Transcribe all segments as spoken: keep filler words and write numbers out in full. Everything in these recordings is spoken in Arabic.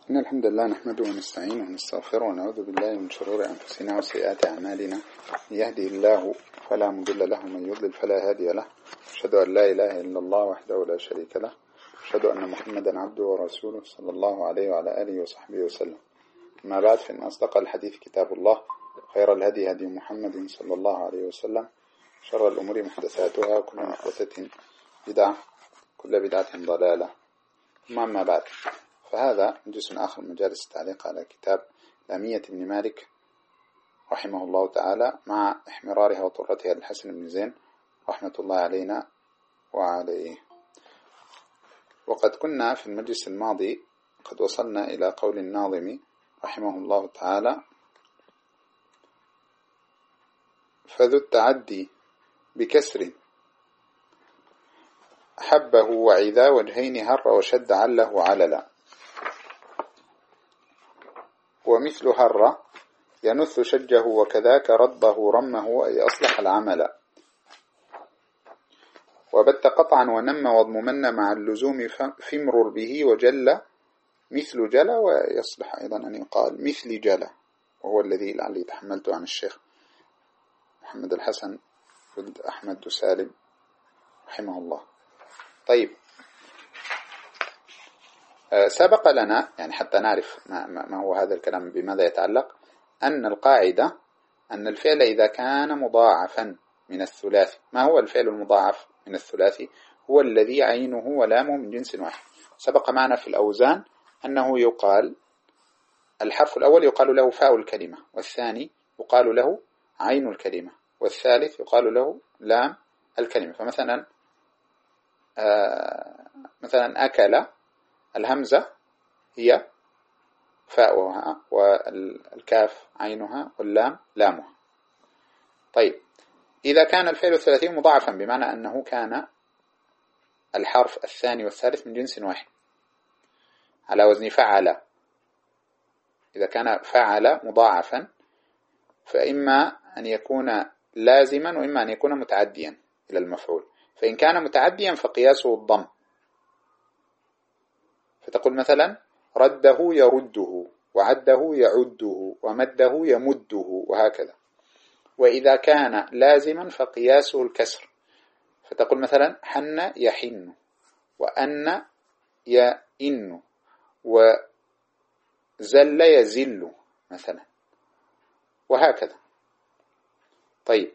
إن الحمد لله نحمده ونستعينه ونستغفره ونعوذ بالله من شرور أنفسنا وسيئات أعمالنا. من يهدي الله فلا مضل له ومن يضلل فلا هادي له. أشهد أن لا إله إلا الله وحده لا شريك له، أشهد أن محمدا عبده ورسوله صلى الله عليه وعلى آله وصحبه وسلم. أما بعد، فإن أصدق الحديث كتاب الله، خير الهدي هدي محمد صلى الله عليه وسلم، شر الأمور محدثاتها، وكل محدثة بدعة، كل بدعة ضلالة. ثم أما بعد، فهذا جزء آخر من مجالس التعليق على كتاب لامية بن مالك رحمه الله تعالى، مع احمرارها وطرتها للحسن بن زين رحمة الله علينا وعليه. وقد كنا في المجلس الماضي قد وصلنا إلى قول الناظم رحمه الله تعالى: فذو التعدي بكسر حبه وعذا وجهين هر وشد عله عللا، ومثل هر ينث شجه وكذاك رده رمه أي أصلح العمل، وبت قطعا ونم واضممن مع اللزوم فامرر به وجل مثل جل، ويصلح أيضا أن يقال مثل جل، وهو الذي لعلي تحملته عن الشيخ محمد الحسن ولد أحمد سالم رحمه الله. طيب، سبق لنا يعني حتى نعرف ما هو هذا الكلام بماذا يتعلق، أن القاعدة أن الفعل إذا كان مضاعفا من الثلاثي. ما هو الفعل المضاعف من الثلاثي؟ هو الذي عينه ولامه من جنس واحد. سبق معنا في الأوزان أنه يقال الحرف الأول يقال له فاء الكلمة، والثاني يقال له عين الكلمة، والثالث يقال له لام الكلمة. فمثلا آه مثلا أكل، الهمزة هي فاؤها والكاف عينها واللام لامها. طيب، إذا كان الفعل الثلاثي مضاعفا بمعنى أنه كان الحرف الثاني والثالث من جنس واحد على وزن فعل، إذا كان فعل مضاعفا فإما أن يكون لازما وإما أن يكون متعديا إلى المفعول. فإن كان متعديا فقياسه الضم، فتقول مثلا رده يرده، وعده يعده، ومده يمده، وهكذا. وإذا كان لازما فقياسه الكسر، فتقول مثلا حن يحن، وأن يئن، وزل يزل مثلا، وهكذا. طيب،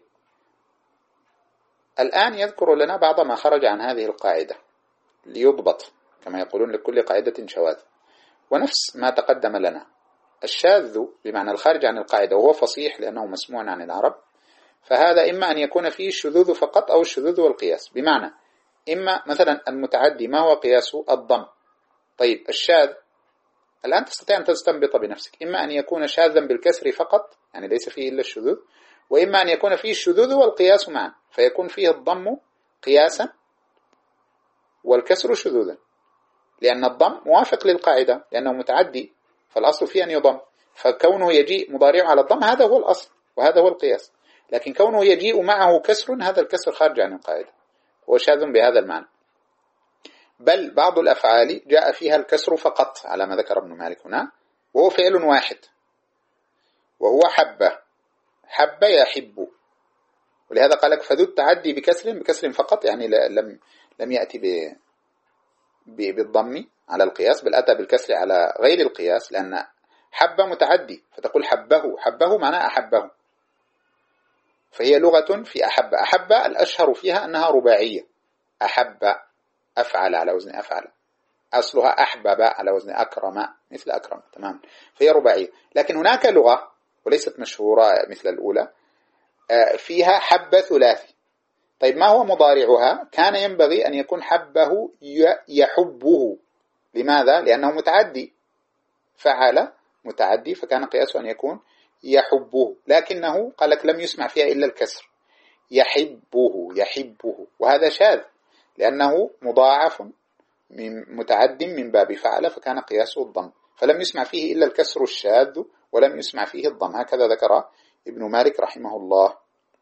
الآن يذكر لنا بعض ما خرج عن هذه القاعدة ليضبط، كما يقولون لكل قاعدة شواذ. ونفس ما تقدم لنا، الشاذ بمعنى الخارج عن القاعدة وهو فصيح لأنه مسموع عن العرب، فهذا إما أن يكون فيه الشذوذ فقط أو الشذوذ والقياس. بمعنى إما مثلا المتعدي ما هو قياسه؟ الضم. طيب، الشاذ الآن تستطيع أن تستنبط بنفسك، إما أن يكون شاذا بالكسر فقط يعني ليس فيه إلا الشذوذ، وإما أن يكون فيه الشذوذ والقياس معا، فيكون فيه الضم قياسا والكسر شذوذا، لأن الضم موافق للقاعدة لأنه متعدي، فالأصل فيه أن يضم، فكونه يجيء مضارع على الضم هذا هو الأصل وهذا هو القياس. لكن كونه يجيء معه كسر، هذا الكسر خارج عن القاعدة، هو شاذ بهذا المعنى. بل بعض الأفعال جاء فيها الكسر فقط على ما ذكر ابن مالك هنا، وهو فعل واحد، وهو حبة، حب يحب. ولهذا قال لك فذو التعدي بكسر، بكسر فقط يعني لم لم يأتي ب بالضم على القياس، بل أتى بالكسر على غير القياس، لأن حب متعدي، فتقول حبه، حبه معناه أحبه، فهي لغة في أحب. أحب الأشهر فيها أنها رباعية، أحب أفعل على وزن أفعل، أصلها أحبب على وزن أكرم مثل أكرم، تمام، فهي رباعية. لكن هناك لغة وليست مشهورة مثل الأولى فيها حب ثلاثي. طيب، ما هو مضارعها؟ كان ينبغي أن يكون حبه يحبه. لماذا؟ لأنه متعدي، فعل متعدي، فكان قياسه أن يكون يحبه، لكنه قال لك لم يسمع فيها إلا الكسر، يحبه يحبه، وهذا شاذ لأنه مضاعف من متعد من باب فعل، فكان قياسه الضم، فلم يسمع فيه إلا الكسر الشاذ ولم يسمع فيه الضم. هكذا ذكر ابن مالك رحمه الله.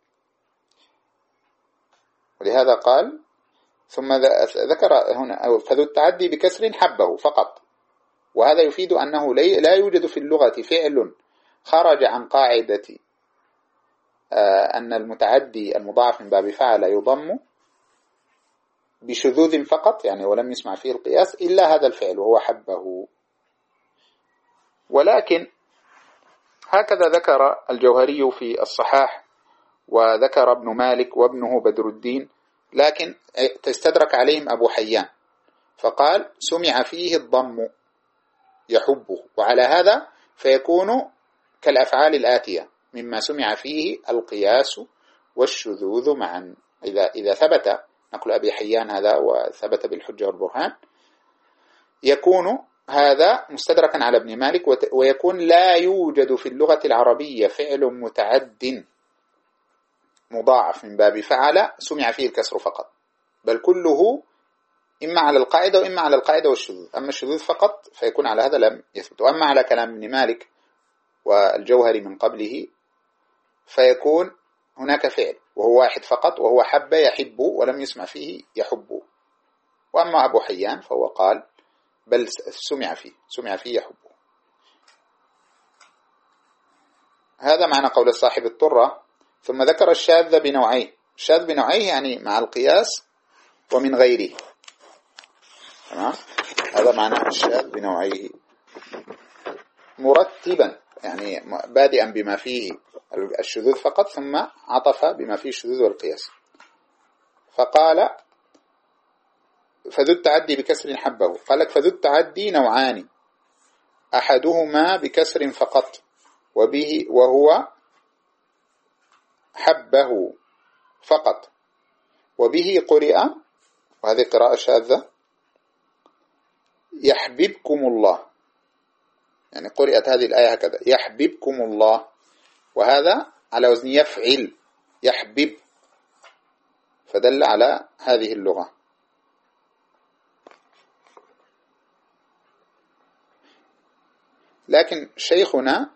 ولهذا قال ثم ذكر هنا فذو التعدي بكسر حبه فقط، وهذا يفيد أنه لا يوجد في اللغة فعل خرج عن قاعدة أن المتعدي المضاعف من باب فعل يضم بشذوذ فقط، يعني ولم يسمع فيه القياس، إلا هذا الفعل وهو حبه. ولكن هكذا ذكر الجوهري في الصحاح، وذكر ابن مالك وابنه بدر الدين، لكن تستدرك عليهم أبو حيان فقال سمع فيه الضم يحبه، وعلى هذا فيكون كالأفعال الآتية مما سمع فيه القياس والشذوذ معا. إذا إذا ثبت نقول أبي حيان هذا وثبت بالحجة والبرهان، يكون هذا مستدركا على ابن مالك، ويكون لا يوجد في اللغة العربية فعل متعد مضاعف من باب فعل سمع فيه الكسر فقط، بل كله إما على القاعدة وإما على القاعدة والشذوذ. أما الشذوذ فقط فيكون على هذا لم يثبت. وأما على كلام ابن مالك والجوهري من قبله فيكون هناك فعل وهو واحد فقط، وهو حب يحب، ولم يسمع فيه يحب. وأما أبو حيان فهو قال بل سمع فيه سمع فيه يحبه. هذا معنى قول صاحب الطرة. ثم ذكر الشاذ بنوعيه. الشاذ بنوعيه يعني مع القياس ومن غيره. تمام؟ هذا معنى الشاذ بنوعيه مرتبا، يعني بادئا بما فيه الشذوذ فقط ثم عطف بما فيه الشذوذ والقياس. فقال فذو التعدي بكسر حبه. قال لك فذو التعدي نوعان، أحدهما بكسر فقط وبه وهو حبه فقط، وبه قرئ، وهذه قراءة شاذة، يحببكم الله، يعني قرئت هذه الآية هكذا يحببكم الله، وهذا على وزن يفعل يحبب، فدل على هذه اللغة. لكن شيخنا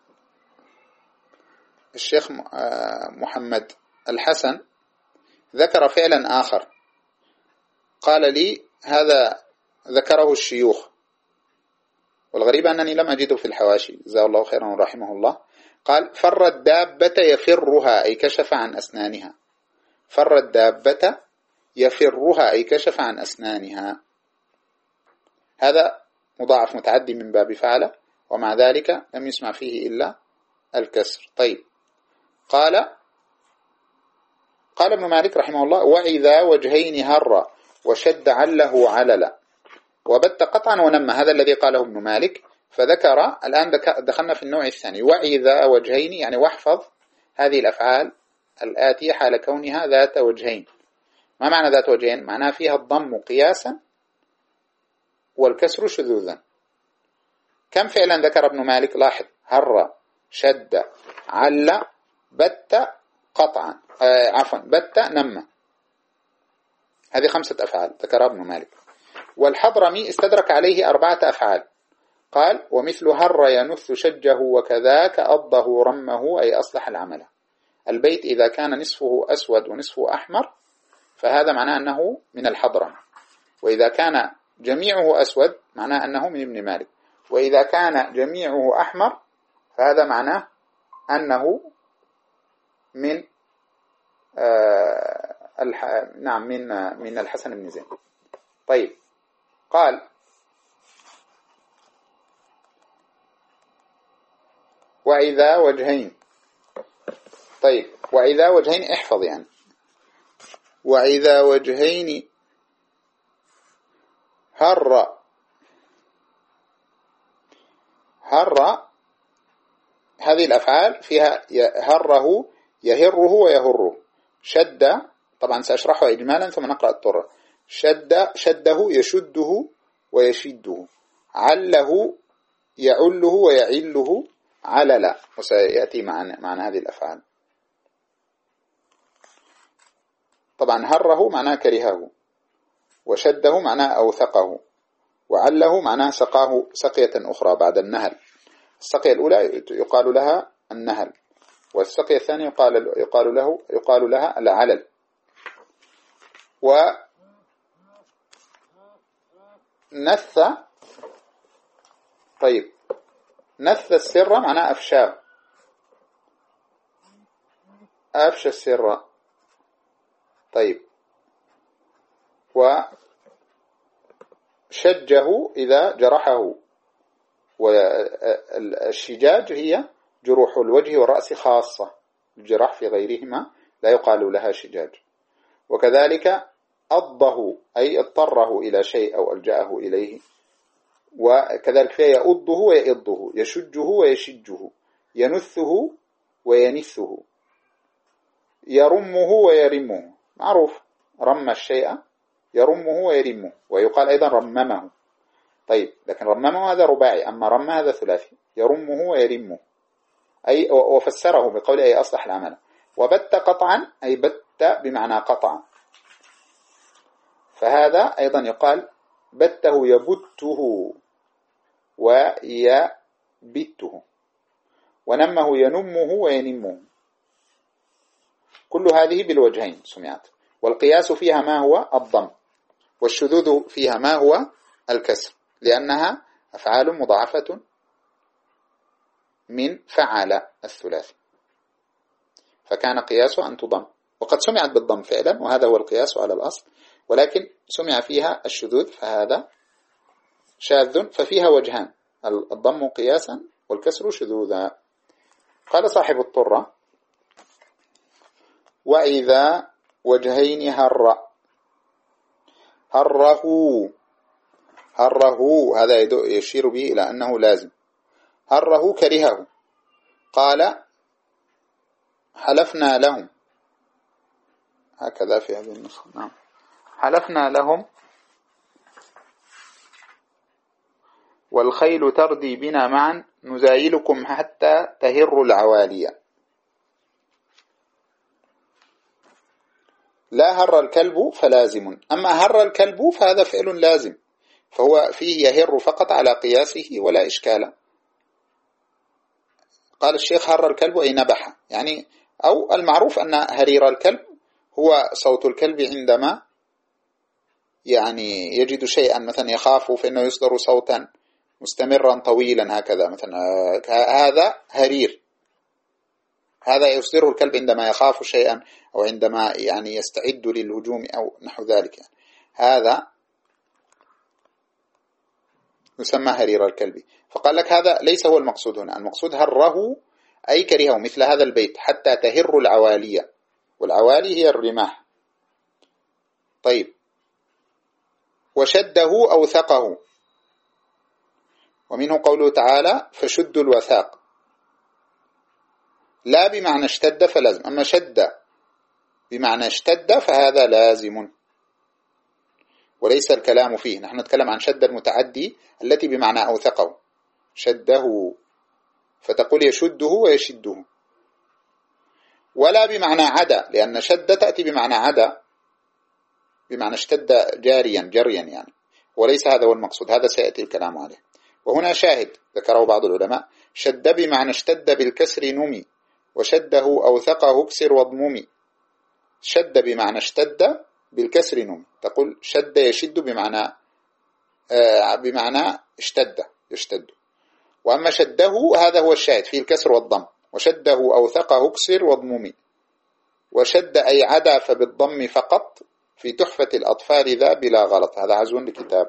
الشيخ محمد الحسن ذكر فعلا آخر، قال لي هذا ذكره الشيوخ، والغريب أنني لم أجده في الحواشي، جزاه الله خيرا ورحمه الله. قال فر الدابة يفرها أي كشف عن أسنانها، فر الدابة يفرها أي كشف عن أسنانها. هذا مضاعف متعدي من باب فعل، ومع ذلك لم يسمع فيه إلا الكسر. طيب، قال قال ابن مالك رحمه الله وإذا وجهين هر وشد عله علل وبت قطعا ونم، هذا الذي قاله ابن مالك. فذكر الآن دخلنا في النوع الثاني، وإذا وجهين، يعني واحفظ هذه الأفعال الآتية حال كونها ذات وجهين. ما معنى ذات وجهين؟ معناها فيها الضم قياسا والكسر شذوذا. كم فعلا ذكر ابن مالك؟ لاحظ: هر، شد، عل، بت قطعا، آه عفوا بت نم. هذه خمسة أفعال ذكرها ابن مالك. والحضرمي استدرك عليه أربعة أفعال، قال ومثل هر ينث شجه وكذاك أضه رمه أي أصلح العمل. البيت إذا كان نصفه أسود ونصفه أحمر فهذا معناه أنه من الحضرمي، وإذا كان جميعه أسود معناه أنه من ابن مالك، وإذا كان جميعه أحمر فهذا معناه أنه من آه الح... نعم من من الحسن بن زين. طيب، قال وإذا وجهين. طيب، وإذا وجهين احفظ، يعني وإذا وجهين هر هر هذه الأفعال فيها هره يهره ويهره. شد، طبعا سأشرحه إجمالا ثم نقرأ الطرة. شد شده يشده ويشده. عله يعله ويعله. علل، وسيأتي معنا معنا هذه الأفعال. طبعا هره معناه كرهه، وشده معناه أوثقه، وعله معناه سقاه سقية أخرى بعد النهل. السقية الأولى يقال لها النهل، والسقية الثانية يقال يقال له يقال لها العلل. ونث طيب نث السر معناه أفشاه، أفشى السر. طيب وشجه إذا جرحه، والشجاج هي جروح الوجه والرأس خاصة، الجراح في غيرهما لا يقال لها شجاج. وكذلك أضه أي اضطره إلى شيء أو ألجأه إليه. وكذلك فيها يؤضه ويئضه، يشجه ويشجه، ينثه وينثه، يرمه ويرمه، معروف رم الشيء يرمه ويرمه، ويقال أيضا رممه. طيب لكن رممه هذا رباعي، أما رم هذا ثلاثي، يرمه ويرمه، أي وفسره بقول أي أصلح العمل. وبت قطعا أي بت بمعنى قطع، فهذا أيضا يقال بته يبته ويبته، ونمه ينمه وينمه، كل هذه بالوجهين سمعت. والقياس فيها ما هو الضم، والشذوذ فيها ما هو الكسر، لأنها أفعال مضاعفة من فعل الثلاثي، فكان قياسها أن تضم. وقد سمعت بالضم فعلا، وهذا هو القياس على الأصل، ولكن سمع فيها الشذوذ فهذا شاذ، ففيها وجهان، الضم قياسا والكسر شذوذا. قال صاحب الطرة: وإذا وجهين هر، هره هره هذا يشير به إلى أنه لازم. هره كرهه، قال حلفنا لهم، هكذا في هذه النسخة، نعم، حلفنا لهم والخيل تردي بنا معا نزايلكم حتى تهر العوالي. لا هر الكلب فلازم، أما هر الكلب فهذا فعل لازم، فهو فيه يهر فقط على قياسه ولا إشكال. قال الشيخ هر الكلب أي نبح، يعني أو المعروف أن هرير الكلب هو صوت الكلب عندما يعني يجد شيئا مثلا يخاف فإنه يصدر صوتا مستمرا طويلا هكذا مثلا، هذا هرير، هذا يصدره الكلب عندما يخاف شيئا أو عندما يعني يستعد للهجوم أو نحو ذلك، يعني هذا يسمى هرير الكلب. فقال لك هذا ليس هو المقصود هنا، المقصود هره أي كرهه، مثل هذا البيت حتى تهر العوالية، والعوالي هي الرماح. طيب وشده أوثقه، ومنه قوله تعالى فشدوا الوثاق، لا بمعنى اشتد فلازم، أما شد بمعنى اشتد فهذا لازم وليس الكلام فيه. نحن نتكلم عن شد المتعدي التي بمعنى أوثقه، شده فتقول يشده ويشده، ولا بمعنى عدا، لأن شد تأتي بمعنى عدا بمعنى اشتد جاريا جريا يعني، وليس هذا هو المقصود، هذا سيأتي الكلام عليه. وهنا شاهد ذكره بعض العلماء، شد بمعنى اشتد بالكسر نمي، وشده أوثقه اكسر واضممي. شد بمعنى اشتد بالكسر نمي، تقول شد يشد بمعنى آه بمعنى اشتد يشتد. وأما شده هذا هو الشاهد فيه الكسر والضم، وشده أوثقه اكسر واضممي. وشد أي عدا فبالضم فقط في تحفة الأطفال ذا بلا غلط، هذا عزو لكتاب.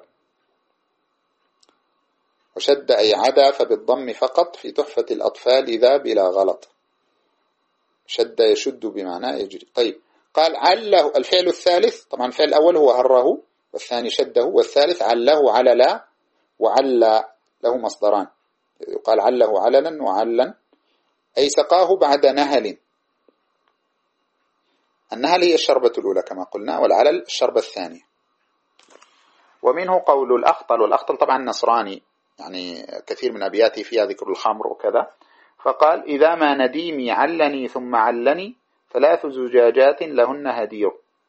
وشد أي عدا فبالضم فقط في تحفة الأطفال ذا بلا غلط. شد يشد بمعنى يجري. طيب قال عله الفعل الثالث، طبعا الفعل الأول هو هره، والثاني شده، والثالث عله عللا، وعل له مصدران، يقال عله عللا وعلا، أي سقاه بعد نهل. النهل هي الشربة الأولى كما قلنا، والعلل الشربة الثانية. ومنه قول الأخطل، والأخطل طبعا نصراني، يعني كثير من أبياته فيها ذكر الخمر وكذا، فقال إذا ما نديمي علني ثم علني ثلاث زجاجات لهن هدير.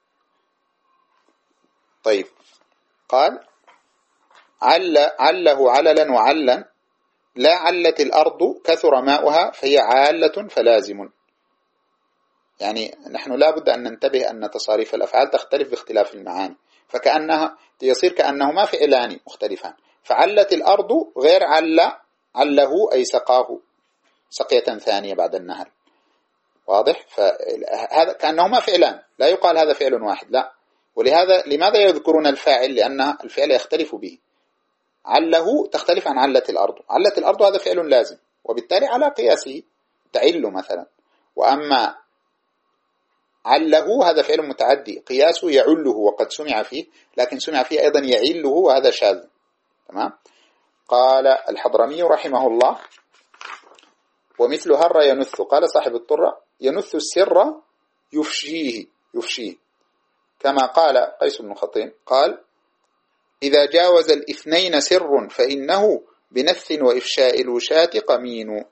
طيب قال عل عله عللا وعلا، لا علت الأرض كثر ماؤها فهي عالة فلازم. يعني نحن لا بد أن ننتبه أن تصاريف الأفعال تختلف باختلاف المعاني، فكأنها يصير كأنهما فعلان مختلفان، فعلت الأرض غير عل عله أي سقاه سقية ثانية بعد النهل. واضح؟ فهذا كأنهما فعلان، لا يقال هذا فعل واحد، لا. ولهذا لماذا يذكرون الفاعل؟ لأن الفعل يختلف به. عله تختلف عن علة الأرض. علة الأرض هذا فعل لازم، وبالتالي على قياسه تعل مثلا. وأما عله هذا فعل متعدي قياسه يعله، وقد سمع فيه، لكن سمع فيه أيضا يعله، وهذا شاذ. تمام. قال الحضرمي رحمه الله: ومثل هر ينث. قال صاحب الطرة: ينث السر يفشيه يفشيه كما قال قيس بن خطين قال: إذا جاوز الاثنين سر فإنه بنث وإفشاء الوشاة قمين.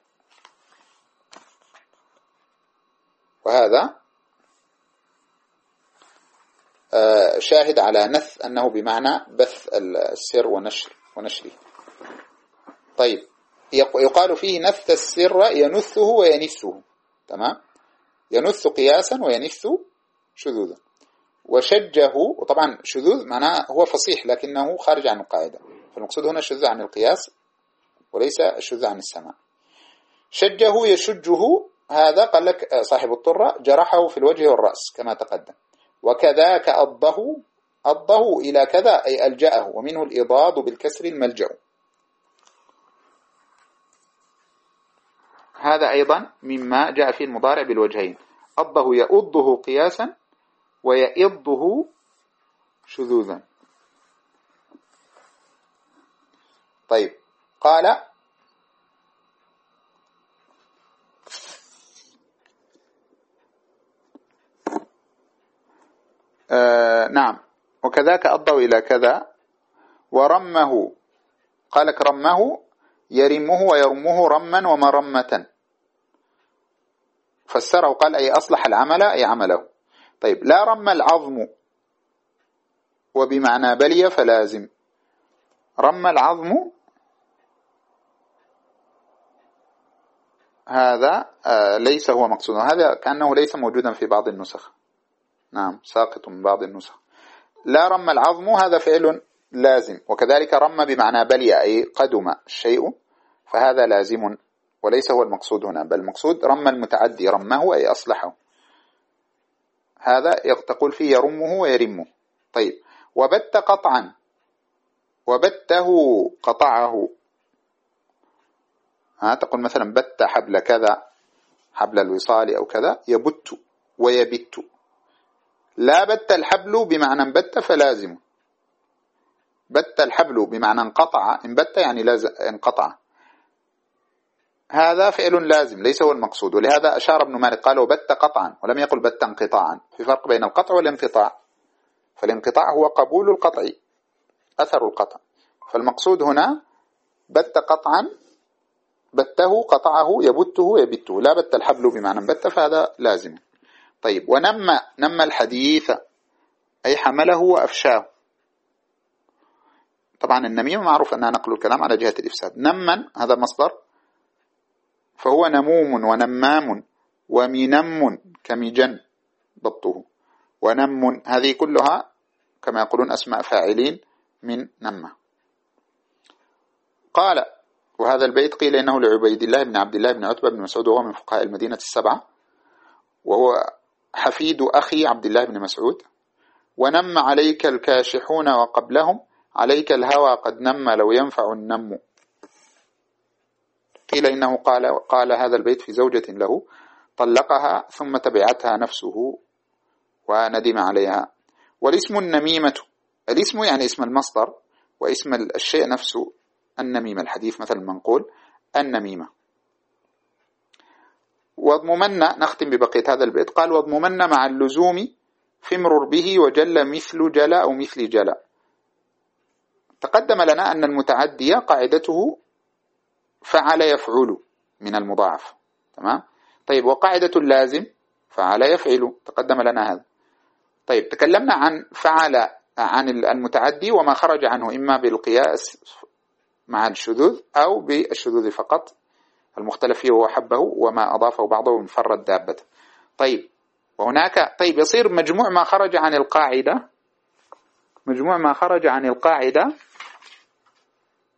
وهذا شاهد على نث أنه بمعنى بث السر ونشر ونشره. طيب، يقال فيه نث السر ينثه وينثه. تمام. ينث قياسا وينث شذوذا. وشجه، وطبعا شذوذ معناه هو فصيح لكنه خارج عن القاعدة، فالمقصود هنا الشذوذ عن القياس وليس الشذوذ عن السماع. شجه يشجه، هذا قال لك صاحب الطرة جرحه في الوجه والرأس كما تقدم. وكذاك أضه أضه إلى كذا أي ألجأه، ومنه الإضاد بالكسر الملجأ. هذا أيضا مما جاء في المضارع بالوجهين. أضه يأضه قياسا ويأضه شذوذا. طيب، قال: آه نعم، وكذاك أضه إلى كذا. ورمه، قالك رمه يرمه ويرمه رما ومرمة، فسره قال: أي أصلح العمل أي عمله. طيب، لا رم العظم وبمعنى بلي فلازم. رم العظم هذا آه ليس هو مقصود، هذا كأنه ليس موجودا في بعض النسخ. نعم، ساقط من بعض النسخ. لا رم العظم هذا فعل لازم، وكذلك رم بمعنى بلي أي قدم الشيء، فهذا لازم وليس هو المقصود هنا، بل المقصود رم المتعدي، رمه أي أصلحه، هذا تقول فيه يرمه ويرمه. طيب، وبت قطعا، وبته قطعه، ها تقول مثلا بت حبل كذا، حبل الوصال أو كذا، يبت ويبت. لا بت الحبل بمعنى بت فلازم. بت الحبل بمعنى انقطع، انبت يعني لازم انقطع، هذا فعل لازم ليس هو المقصود. ولهذا أشار ابن مالك قال: وبت قطعا، ولم يقل بت انقطاعا. في فرق بين القطع والانقطاع، فالانقطاع هو قبول القطع، أثر القطع، فالمقصود هنا بت قطعا، بته قطعه، يبته يبته. لا بت الحبل بمعنى بت، فهذا لازم. طيب، ونمى، نمى الحديث أي حمله وأفشاه. طبعا النميمة معروف أنها نقل الكلام على جهة الإفساد. نمن هذا مصدر، فهو نموم ونمام ومنم كمجن ضبطه. ونم هذه كلها كما يقولون أسماء فاعلين من نمة. قال: وهذا البيت قيل إنه لعبيد الله بن عبد الله بن عتبة بن مسعود، وهو من فقهاء المدينة السبعة، وهو حفيد أخي عبد الله بن مسعود. ونم عليك الكاشحون وقبلهم عليك الهوى قد نم لو ينفع النم. قيل إنه قال, قال هذا البيت في زوجة له طلقها ثم تبعتها نفسه وندم عليها. والاسم النميمة، الاسم يعني اسم المصدر، واسم الشيء نفسه النميمة. الحديث مثل منقول النميمة. واضممن، نختم ببقية هذا البيت. قال: واضممن مع اللزوم فمرر به وجل مثل جل أو مثل جل. تقدم لنا أن المتعدي قاعدته فعل يفعل من المضاعف. تمام. طيب، وقاعدة اللازم فعل يفعل، تقدم لنا هذا. طيب، تكلمنا عن فعل عن المتعدي وما خرج عنه، إما بالقياس مع الشذوذ أو بالشذوذ فقط، المختلف فيه هو حبه وما أضافه بعضه من فرد دابة. طيب، وهناك طيب يصير مجموع ما خرج عن القاعدة، مجموع ما خرج عن القاعدة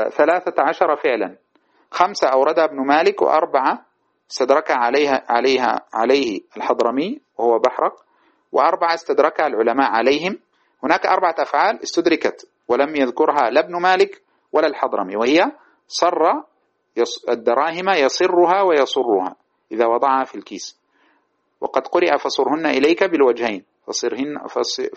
ثلاثة عشر فعلا، خمسة أوردها ابن مالك، وأربعة استدرك عليها عليها عليه الحضرمي وهو بحرق، وأربعة استدركها العلماء عليهم. هناك أربعة أفعال استدركت ولم يذكرها لا ابن مالك ولا الحضرمي، وهي صر الدراهم يصرها ويصرها إذا وضعها في الكيس، وقد قرئ فصرهن إليك بالوجهين، فصرهن,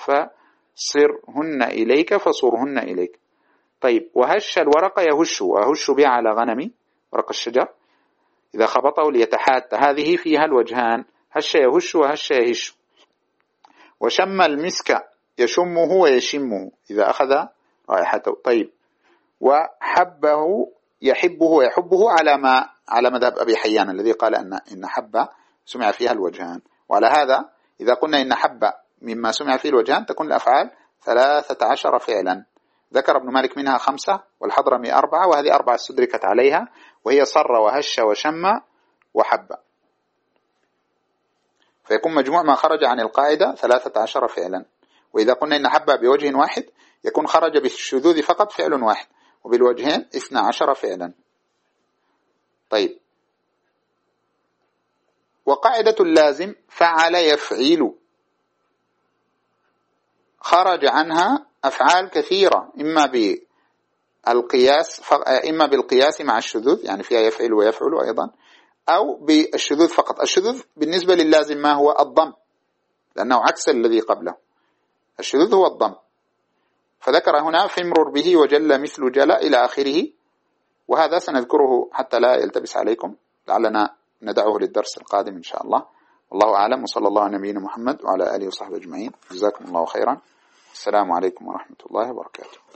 فصرهن إليك فصرهن إليك. طيب، وهش الورق يهش، وهش بها على غنمي، ورق الشجر إذا خبطه ليتحات، هذه فيها الوجهان، هش يهش وهش يهش. وشم المسك يشمه ويشمه إذا أخذ رائحته. طيب، وحبه يحبه ويحبه على ما على مذهب أبي حيان الذي قال أن إن حب سمع فيها الوجهان، وعلى هذا إذا قلنا إن حب مما سمع فيه الوجهان تكون الأفعال ثلاثة عشر فعلا. ذكر ابن مالك منها خمسة والحضرمي أربعة، وهذه أربعة استدركت عليها، وهي صر وهش وشم وحب، فيكون مجموع ما خرج عن القاعدة ثلاثة عشر فعلا. وإذا قلنا إن حب بوجه واحد يكون خرج بالشذوذ فقط فعل واحد، وبالوجهين اثنى عشر فعلا. طيب، وقاعدة اللازم فعل يفعل خرج عنها أفعال كثيرة، إما بالقياس إما بالقياس مع الشذوذ، يعني فيها يفعل ويفعل أيضا، أو بالشذوذ فقط. الشذوذ بالنسبة لللازم ما هو؟ الضم، لأنه عكس الذي قبله، الشذوذ هو الضم. فذكر هنا فامرر به وجل مثل جل إلى آخره، وهذا سنذكره حتى لا يلتبس عليكم، لعلنا ندعه للدرس القادم إن شاء الله. والله أعلم، وصلى الله على نبينا محمد وعلى آله وصحبه أجمعين. جزاكم الله خيرا. السلام عليكم ورحمة الله وبركاته.